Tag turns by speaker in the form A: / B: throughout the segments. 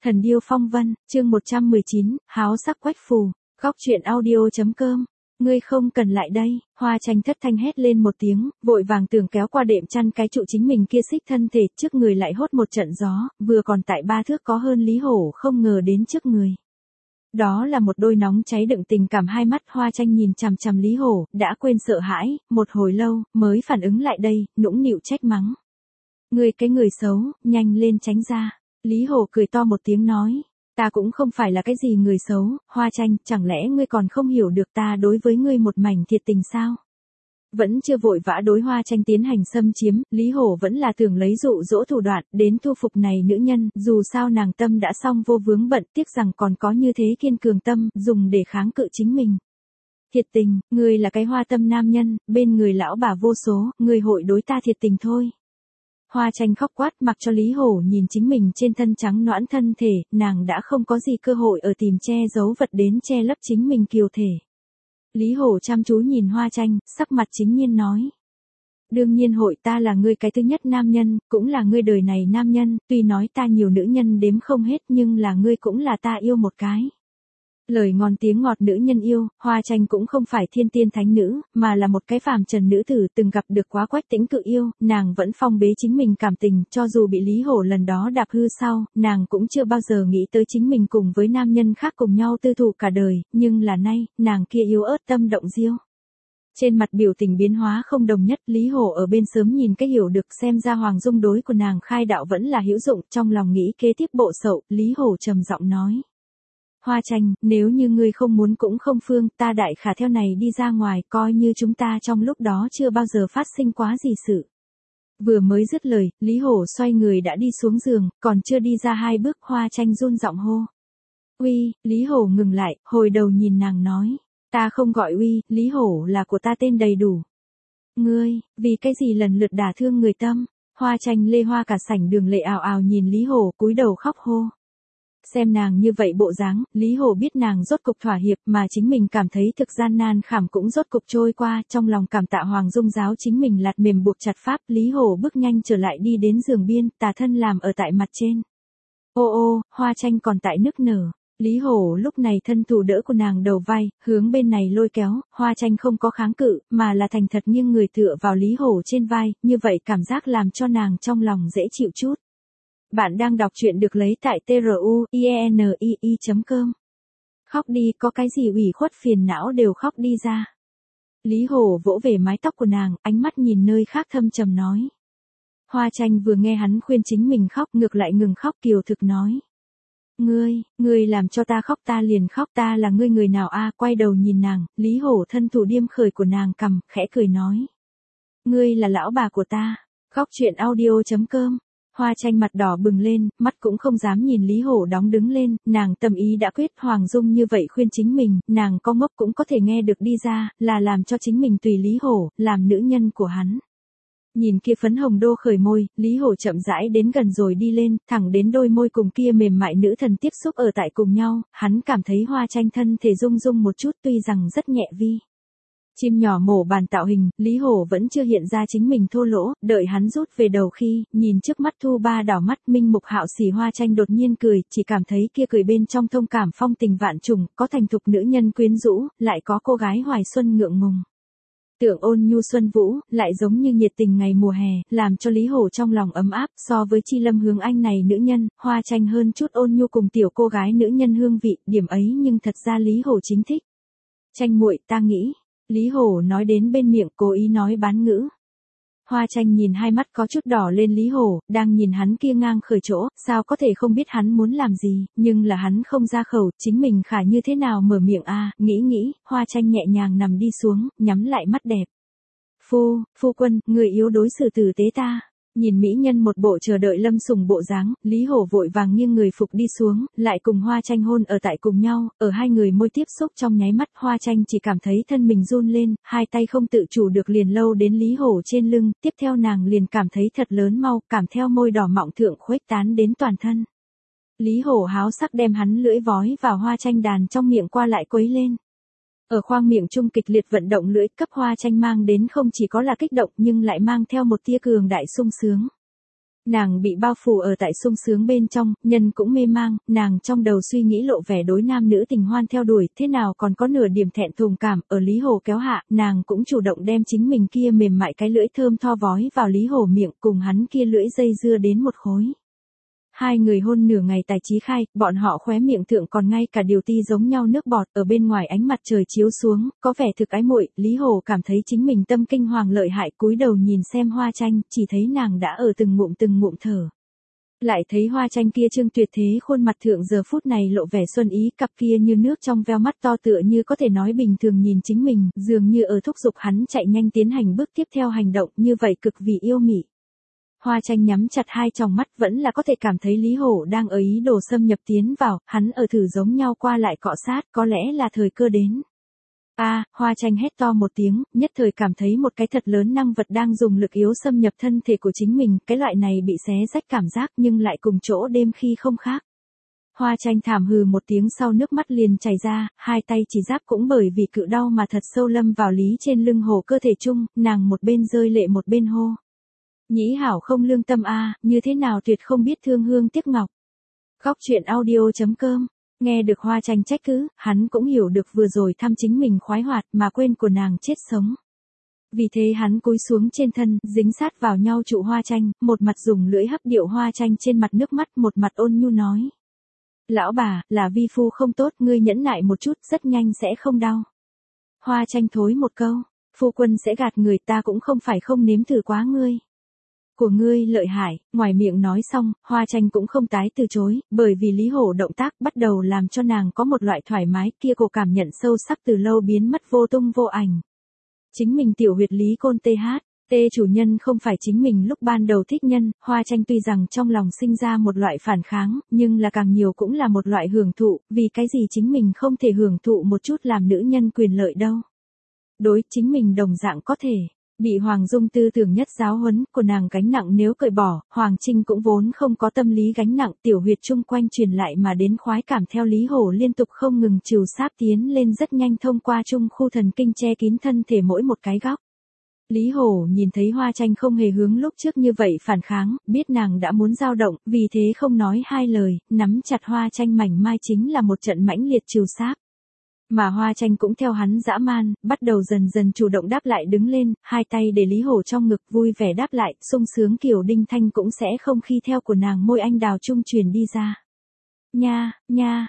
A: Thần điêu phong vân, chương 119, háo sắc quách phù, góc truyện audio.com. Ngươi không cần lại đây, Hoa Tranh thất thanh hét lên một tiếng, vội vàng tưởng kéo qua đệm chăn cái trụ chính mình kia xích thân thể, trước người lại hốt một trận gió, vừa còn tại 3 thước có hơn Lý Hổ không ngờ đến trước người. Đó là một đôi nóng cháy đựng tình cảm hai mắt. Hoa Tranh nhìn chằm chằm Lý Hổ, đã quên sợ hãi, một hồi lâu, mới phản ứng lại đây, nũng nịu trách mắng. Ngươi cái người xấu, nhanh lên tránh ra. Lý Hổ cười to một tiếng nói, ta cũng không phải là cái gì người xấu, Hoa Tranh, chẳng lẽ ngươi còn không hiểu được ta đối với ngươi một mảnh thiệt tình sao? Vẫn chưa vội vã đối Hoa Tranh tiến hành xâm chiếm, Lý Hổ vẫn là tưởng lấy dụ dỗ thủ đoạn, đến thu phục này nữ nhân, dù sao nàng tâm đã xong vô vướng bận, tiếc rằng còn có như thế kiên cường tâm, dùng để kháng cự chính mình. Thiệt tình, ngươi là cái hoa tâm nam nhân, bên người lão bà vô số, ngươi hội đối ta thiệt tình thôi. Hoa Tranh khóc quát mặc cho Lý Hổ nhìn chính mình trên thân trắng nõn thân thể, nàng đã không có gì cơ hội ở tìm che giấu vật đến che lấp chính mình kiều thể. Lý Hổ chăm chú nhìn Hoa Tranh, sắc mặt chính nhiên nói. Đương nhiên hội, ta là ngươi cái thứ nhất nam nhân, cũng là ngươi đời này nam nhân, tuy nói ta nhiều nữ nhân đếm không hết nhưng là ngươi cũng là ta yêu một cái. Lời ngon tiếng ngọt nữ nhân yêu, Hoa Tranh cũng không phải thiên tiên thánh nữ, mà là một cái phàm trần nữ tử từng gặp được quá Quách Tĩnh cự yêu, nàng vẫn phong bế chính mình cảm tình, cho dù bị Lý Hổ lần đó đạp hư sau, nàng cũng chưa bao giờ nghĩ tới chính mình cùng với nam nhân khác cùng nhau tư thụ cả đời, nhưng là nay, nàng kia yếu ớt tâm động diêu. Trên mặt biểu tình biến hóa không đồng nhất, Lý Hổ ở bên sớm nhìn cái hiểu được xem ra Hoàng Dung đối của nàng khai đạo vẫn là hữu dụng, trong lòng nghĩ kế tiếp bộ sậu, Lý Hổ trầm giọng nói. Hoa Tranh, nếu như ngươi không muốn cũng không phương, ta đại khả theo này đi ra ngoài, coi như chúng ta trong lúc đó chưa bao giờ phát sinh quá gì sự. Vừa mới dứt lời, Lý Hổ xoay người đã đi xuống giường, còn chưa đi ra 2 bước, Hoa Tranh run giọng hô. Uy, Lý Hổ ngừng lại, hồi đầu nhìn nàng nói. Ta không gọi Uy, Lý Hổ là của ta tên đầy đủ. Ngươi, vì cái gì lần lượt đả thương người tâm? Hoa Tranh lê hoa cả sảnh đường lệ ào ào nhìn Lý Hổ cúi đầu khóc hô. Xem nàng như vậy bộ dáng, Lý Hổ biết nàng rốt cục thỏa hiệp mà chính mình cảm thấy thực gian nan khảm cũng rốt cục trôi qua, trong lòng cảm tạ Hoàng Dung giáo chính mình lạt mềm buộc chặt pháp, Lý Hổ bước nhanh trở lại đi đến giường biên, tà thân làm ở tại mặt trên. Ô ô, Hoa Tranh còn tại nức nở. Lý Hổ lúc này thân thủ đỡ của nàng đầu vai, hướng bên này lôi kéo, Hoa Tranh không có kháng cự, mà là thành thật nghiêng người tựa vào Lý Hổ trên vai, như vậy cảm giác làm cho nàng trong lòng dễ chịu chút. Bạn đang đọc truyện được lấy tại truyenii.com. Khóc đi, có cái gì ủy khuất phiền não đều khóc đi ra. Lý Hổ vỗ về mái tóc của nàng, ánh mắt nhìn nơi khác thâm trầm nói. Hoa Tranh vừa nghe hắn khuyên chính mình khóc ngược lại ngừng khóc kiều thực nói. Ngươi làm cho ta khóc ta liền khóc, ta là ngươi người nào a? Quay đầu nhìn nàng, Lý Hổ thân thủ điêm khởi của nàng cầm, khẽ cười nói. Ngươi là lão bà của ta. Góc truyện audio.com. Hoa Tranh mặt đỏ bừng lên, mắt cũng không dám nhìn Lý Hổ đóng đứng lên, nàng tâm ý đã quyết. Hoàng Dung như vậy khuyên chính mình, nàng có ngốc cũng có thể nghe được đi ra, là làm cho chính mình tùy Lý Hổ, làm nữ nhân của hắn. Nhìn kia phấn hồng đô khởi môi, Lý Hổ chậm rãi đến gần rồi đi lên, thẳng đến đôi môi cùng kia mềm mại nữ thần tiếp xúc ở tại cùng nhau, hắn cảm thấy Hoa Tranh thân thể rung rung một chút tuy rằng rất nhẹ vi. Chim nhỏ mổ bàn tạo hình, Lý Hổ vẫn chưa hiện ra chính mình thô lỗ, đợi hắn rút về đầu khi, nhìn trước mắt thu ba đảo mắt minh mục hạo xỉ. Hoa Tranh đột nhiên cười, chỉ cảm thấy kia cười bên trong thông cảm phong tình vạn trùng, có thành thục nữ nhân quyến rũ, lại có cô gái hoài xuân ngượng ngùng. Tưởng ôn nhu xuân vũ, lại giống như nhiệt tình ngày mùa hè, làm cho Lý Hổ trong lòng ấm áp, so với Chi Lâm Hướng Anh này nữ nhân, Hoa Tranh hơn chút ôn nhu cùng tiểu cô gái nữ nhân hương vị, điểm ấy nhưng thật ra Lý Hổ chính thích. Tranh muội, ta nghĩ. Lý Hổ nói đến bên miệng cố ý nói bán ngữ. Hoa Tranh nhìn hai mắt có chút đỏ lên Lý Hổ, đang nhìn hắn kia ngang khởi chỗ, sao có thể không biết hắn muốn làm gì, nhưng là hắn không ra khẩu, chính mình khả như thế nào mở miệng a? Nghĩ, Hoa Tranh nhẹ nhàng nằm đi xuống, nhắm lại mắt đẹp. Phu quân, người yếu đối xử tử tế ta. Nhìn mỹ nhân một bộ chờ đợi lâm sủng bộ dáng, Lý Hổ vội vàng nghiêng người phục đi xuống, lại cùng Hoa Tranh hôn ở tại cùng nhau, ở hai người môi tiếp xúc trong nháy mắt, Hoa Tranh chỉ cảm thấy thân mình run lên, hai tay không tự chủ được liền lâu đến Lý Hổ trên lưng, tiếp theo nàng liền cảm thấy thật lớn mau, cảm theo môi đỏ mọng thượng khuếch tán đến toàn thân. Lý Hổ háo sắc đem hắn lưỡi vói vào Hoa Tranh đàn trong miệng qua lại quấy lên. Ở khoang miệng trung kịch liệt vận động lưỡi cấp Hoa Tranh mang đến không chỉ có là kích động nhưng lại mang theo một tia cường đại sung sướng. Nàng bị bao phủ ở tại sung sướng bên trong, nhân cũng mê mang, nàng trong đầu suy nghĩ lộ vẻ đối nam nữ tình hoan theo đuổi, thế nào còn có nửa điểm thẹn thùng cảm, ở Lý Hổ kéo hạ, nàng cũng chủ động đem chính mình kia mềm mại cái lưỡi thơm tho vói vào Lý Hổ miệng, cùng hắn kia lưỡi dây dưa đến một khối. Hai người hôn nửa ngày tài trí khai, bọn họ khóe miệng thượng còn ngay cả điều ti giống nhau nước bọt, ở bên ngoài ánh mặt trời chiếu xuống, có vẻ thực ái muội. Lý Hổ cảm thấy chính mình tâm kinh hoàng lợi hại, cúi đầu nhìn xem Hoa Tranh, chỉ thấy nàng đã ở từng ngụm thở. Lại thấy Hoa Tranh kia trương tuyệt thế khuôn mặt thượng giờ phút này lộ vẻ xuân ý, cặp kia như nước trong veo mắt to tựa như có thể nói bình thường nhìn chính mình, dường như ở thúc giục hắn chạy nhanh tiến hành bước tiếp theo hành động, như vậy cực vì yêu mị. Hoa Tranh nhắm chặt hai tròng mắt vẫn là có thể cảm thấy Lý Hổ đang ở ý đồ xâm nhập tiến vào, hắn ở thử giống nhau qua lại cọ sát, có lẽ là thời cơ đến. Hoa Tranh hét to một tiếng, nhất thời cảm thấy một cái thật lớn năng vật đang dùng lực yếu xâm nhập thân thể của chính mình, cái loại này bị xé rách cảm giác nhưng lại cùng chỗ đêm khi không khác. Hoa Tranh thảm hừ một tiếng sau nước mắt liền chảy ra, hai tay chỉ giáp cũng bởi vì cự đau mà thật sâu lâm vào Lý trên lưng Hổ cơ thể chung, nàng một bên rơi lệ một bên hô. Nhĩ hảo không lương tâm như thế nào tuyệt không biết thương hương tiếc ngọc. Góc truyện audio.com. Nghe được Hoa Tranh trách cứ, hắn cũng hiểu được vừa rồi thăm chính mình khoái hoạt mà quên của nàng chết sống. Vì thế hắn cúi xuống trên thân, dính sát vào nhau trụ Hoa Tranh, một mặt dùng lưỡi hấp điệu Hoa Tranh trên mặt nước mắt, một mặt ôn nhu nói. Lão bà, là vi phu không tốt, ngươi nhẫn nại một chút, rất nhanh sẽ không đau. Hoa Tranh thối một câu, phu quân sẽ gạt người, ta cũng không phải không nếm thử quá ngươi. Của ngươi lợi hại, ngoài miệng nói xong, Hoa Tranh cũng không tái từ chối, bởi vì Lý Hổ động tác bắt đầu làm cho nàng có một loại thoải mái, kia cô cảm nhận sâu sắc từ lâu biến mất vô tung vô ảnh. Chính mình tiểu huyệt Lý Côn tê chủ nhân không phải chính mình lúc ban đầu thích nhân, Hoa Tranh tuy rằng trong lòng sinh ra một loại phản kháng, nhưng là càng nhiều cũng là một loại hưởng thụ, vì cái gì chính mình không thể hưởng thụ một chút làm nữ nhân quyền lợi đâu. Đối chính mình đồng dạng có thể. Bị Hoàng Dung tư tưởng nhất giáo huấn của nàng gánh nặng nếu cởi bỏ, Hoàng Trinh cũng vốn không có tâm lý gánh nặng, tiểu huyệt chung quanh truyền lại mà đến khoái cảm theo Lý Hổ liên tục không ngừng trìu sáp tiến lên rất nhanh thông qua trung khu thần kinh che kín thân thể mỗi một cái góc. Lý Hổ nhìn thấy Hoa Tranh không hề hướng lúc trước như vậy phản kháng, biết nàng đã muốn dao động, vì thế không nói hai lời, nắm chặt Hoa Tranh mảnh mai chính là một trận mãnh liệt trìu sáp. Mà Hoa Tranh cũng theo hắn dã man, bắt đầu dần dần chủ động đáp lại đứng lên, hai tay để Lý Hổ trong ngực vui vẻ đáp lại, sung sướng kiểu đinh thanh cũng sẽ không khi theo của nàng môi anh đào trung truyền đi ra. Nha,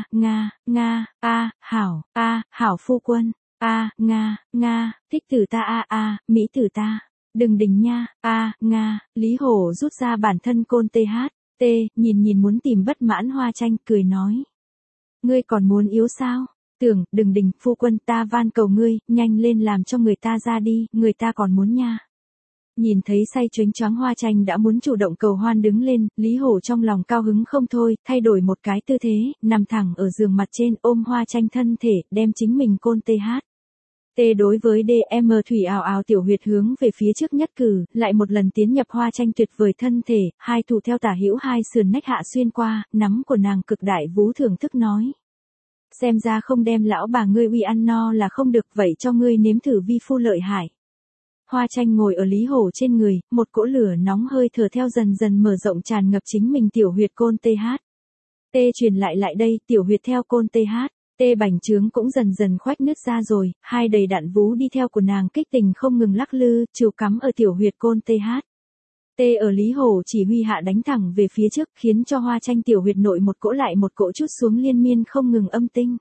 A: hảo phu quân, thích tử ta mỹ tử ta, đừng đình nha, Lý Hổ rút ra bản thân côn nhìn muốn tìm bất mãn Hoa Tranh cười nói. Ngươi còn muốn yếu sao? Đừng đình, phu quân ta van cầu ngươi, nhanh lên làm cho người ta ra đi, người ta còn muốn nha. Nhìn thấy say choáng choáng Hoa Tranh đã muốn chủ động cầu hoan đứng lên, Lý Hổ trong lòng cao hứng không thôi, thay đổi một cái tư thế, nằm thẳng ở giường mặt trên ôm Hoa Tranh thân thể, đem chính mình côn đối với DM thủy ào ào tiểu huyệt hướng về phía trước nhất cử, lại một lần tiến nhập Hoa Tranh tuyệt vời thân thể, hai thủ theo tả hữu hai sườn nách hạ xuyên qua, nắm của nàng cực đại vú thưởng thức nói. Xem ra không đem lão bà ngươi uy ăn no là không được, vậy cho ngươi nếm thử vi phu lợi hại. Hoa Tranh ngồi ở Lý Hổ trên người, một cỗ lửa nóng hơi thở theo dần dần mở rộng tràn ngập chính mình tiểu huyệt côn truyền lại đây, tiểu huyệt theo côn bành trướng cũng dần dần khoách nứt ra rồi, hai đầy đặn vú đi theo của nàng kích tình không ngừng lắc lư, chiều cắm ở tiểu huyệt côn ở Lý Hổ chỉ huy hạ đánh thẳng về phía trước, khiến cho Hoa Tranh tiểu huyệt nội một cỗ lại một cỗ chút xuống liên miên không ngừng âm tinh.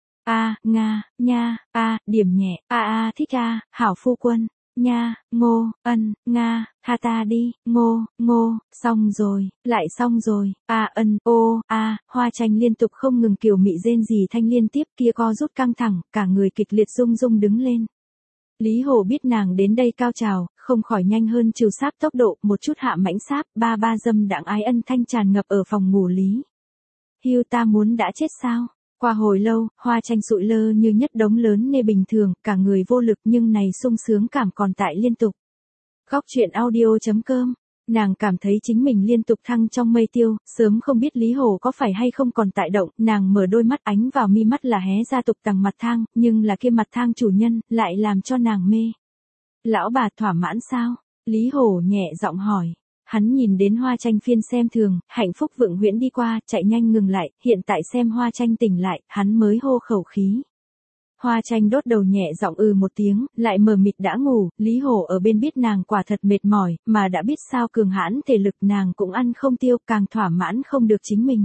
A: Điểm nhẹ, thích hảo phu quân, nha, ngô, ân, tha ta đi, ngô, xong rồi, lại xong rồi, Hoa Tranh liên tục không ngừng kiều mị rên rỉ thanh liên tiếp kia co rút căng thẳng, cả người kịch liệt rung đứng lên. Lý Hổ biết nàng đến đây cao trào, không khỏi nhanh hơn trừ sáp tốc độ, một chút hạ mãnh sáp, ba dâm đãng ái ân thanh tràn ngập ở phòng ngủ Lý. Hưu ta muốn đã chết sao? Qua hồi lâu, Hoa Tranh sụi lơ như nhất đống lớn nê bình thường, cả người vô lực nhưng này sung sướng cảm còn tại liên tục. Góc truyện audio.com. Nàng cảm thấy chính mình liên tục thăng trong mây tiêu, sớm không biết Lý Hổ có phải hay không còn tại động, nàng mở đôi mắt ánh vào mi mắt là hé ra tục tằng mặt thang, nhưng là kia mặt thang chủ nhân, lại làm cho nàng mê. Lão bà thỏa mãn sao? Lý Hổ nhẹ giọng hỏi. Hắn nhìn đến Hoa Tranh phiên xem thường, hạnh phúc vượng huyễn đi qua, chạy nhanh ngừng lại, hiện tại xem Hoa Tranh tỉnh lại, hắn mới hô khẩu khí. Hoa Tranh đốt đầu nhẹ giọng một tiếng, lại mờ mịt đã ngủ, Lý Hổ ở bên biết nàng quả thật mệt mỏi, mà đã biết sao cường hãn thể lực nàng cũng ăn không tiêu, càng thỏa mãn không được chính mình.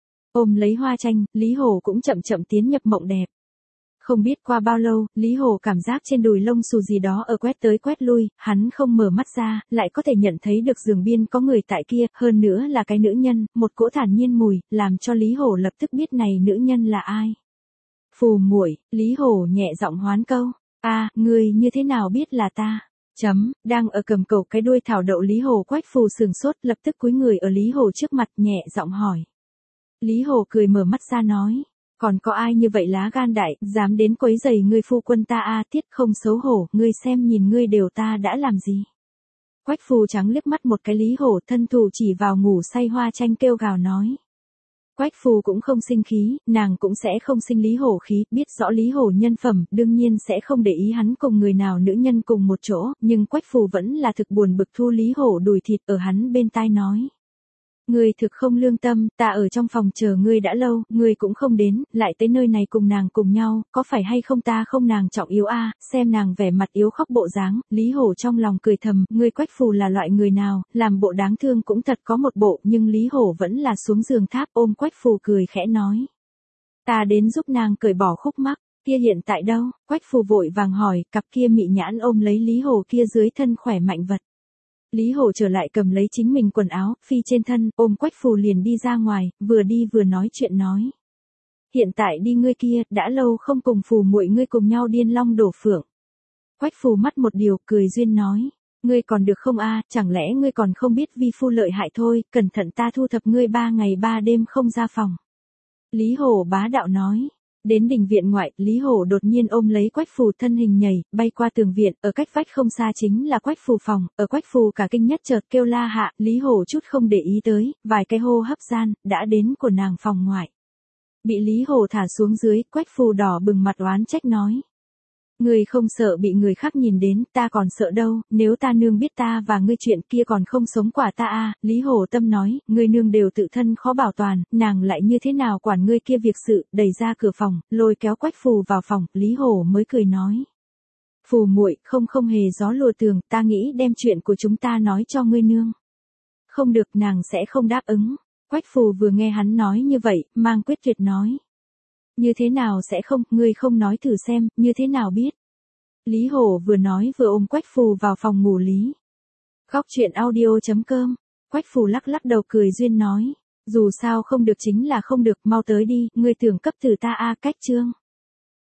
A: Ôm lấy Hoa Tranh, Lý Hổ cũng chậm chậm tiến nhập mộng đẹp. Không biết qua bao lâu, Lý Hổ cảm giác trên đùi lông xù gì đó ở quét tới quét lui, hắn không mở mắt ra, lại có thể nhận thấy được giường biên có người tại kia, hơn nữa là cái nữ nhân, một cỗ thản nhiên mùi, làm cho Lý Hổ lập tức biết này nữ nhân là ai. Phù muội, Lý Hổ nhẹ giọng hoán câu, ngươi như thế nào biết là ta? Đang ở cầm cầu cái đuôi thảo đậu Lý Hổ Quách Phù sừng sốt lập tức cúi người ở Lý Hổ trước mặt nhẹ giọng hỏi. Lý Hổ cười mở mắt ra nói. Còn có ai như vậy lá gan đại, dám đến quấy rầy ngươi phu quân ta tiết không xấu hổ, ngươi xem nhìn ngươi đều ta đã làm gì. Quách Phù trắng liếc mắt một cái Lý Hổ thân thủ chỉ vào ngủ say Hoa Tranh kêu gào nói. Quách Phù cũng không sinh khí, nàng cũng sẽ không sinh Lý Hổ khí, biết rõ Lý Hổ nhân phẩm, đương nhiên sẽ không để ý hắn cùng người nào nữ nhân cùng một chỗ, nhưng Quách Phù vẫn là thực buồn bực thu Lý Hổ đùi thịt ở hắn bên tai nói. Ngươi thực không lương tâm, ta ở trong phòng chờ ngươi đã lâu, ngươi cũng không đến, lại tới nơi này cùng nàng cùng nhau, có phải hay không ta không nàng trọng yếu xem nàng vẻ mặt yếu khóc bộ dáng, Lý Hổ trong lòng cười thầm, ngươi Quách Phù là loại người nào, làm bộ đáng thương cũng thật có một bộ, nhưng Lý Hổ vẫn là xuống giường tháp ôm Quách Phù cười khẽ nói. Ta đến giúp nàng cởi bỏ khúc mắc, kia hiện tại đâu, Quách Phù vội vàng hỏi, cặp kia mị nhãn ôm lấy Lý Hổ kia dưới thân khỏe mạnh vật. Lý Hổ trở lại cầm lấy chính mình quần áo, phi trên thân, ôm Quách Phù liền đi ra ngoài, vừa đi vừa nói chuyện nói. Hiện tại đi ngươi kia, đã lâu không cùng Phù muội ngươi cùng nhau điên long đổ phượng. Quách Phù mắt một điều, cười duyên nói. Ngươi còn được không chẳng lẽ ngươi còn không biết vi phu lợi hại thôi, cẩn thận ta thu thập ngươi 3 ngày 3 đêm không ra phòng. Lý Hổ bá đạo nói. Đến đình viện ngoại, Lý Hổ đột nhiên ôm lấy Quách Phù thân hình nhảy, bay qua tường viện, ở cách vách không xa chính là Quách Phù phòng, ở Quách Phù cả kinh nhất chợt kêu la hạ, Lý Hổ chút không để ý tới, vài cái hô hấp gian, đã đến của nàng phòng ngoại. Bị Lý Hổ thả xuống dưới, Quách Phù đỏ bừng mặt oán trách nói. Ngươi không sợ bị người khác nhìn đến, ta còn sợ đâu, nếu ta nương biết ta và ngươi chuyện kia còn không sống quả ta Lý Hổ tâm nói, ngươi nương đều tự thân khó bảo toàn, nàng lại như thế nào quản ngươi kia việc sự, đẩy ra cửa phòng, lôi kéo Quách Phù vào phòng, Lý Hổ mới cười nói. Phù muội không hề gió lùa tường, ta nghĩ đem chuyện của chúng ta nói cho ngươi nương. Không được, nàng sẽ không đáp ứng. Quách Phù vừa nghe hắn nói như vậy, mang quyết tuyệt nói. Như thế nào sẽ không, ngươi không nói thử xem, như thế nào biết. Lý Hổ vừa nói vừa ôm Quách Phù vào phòng ngủ Lý. Góc truyện audio.com, Quách Phù lắc lắc đầu cười duyên nói. Dù sao không được chính là không được, mau tới đi, ngươi tưởng cấp từ ta cách chương.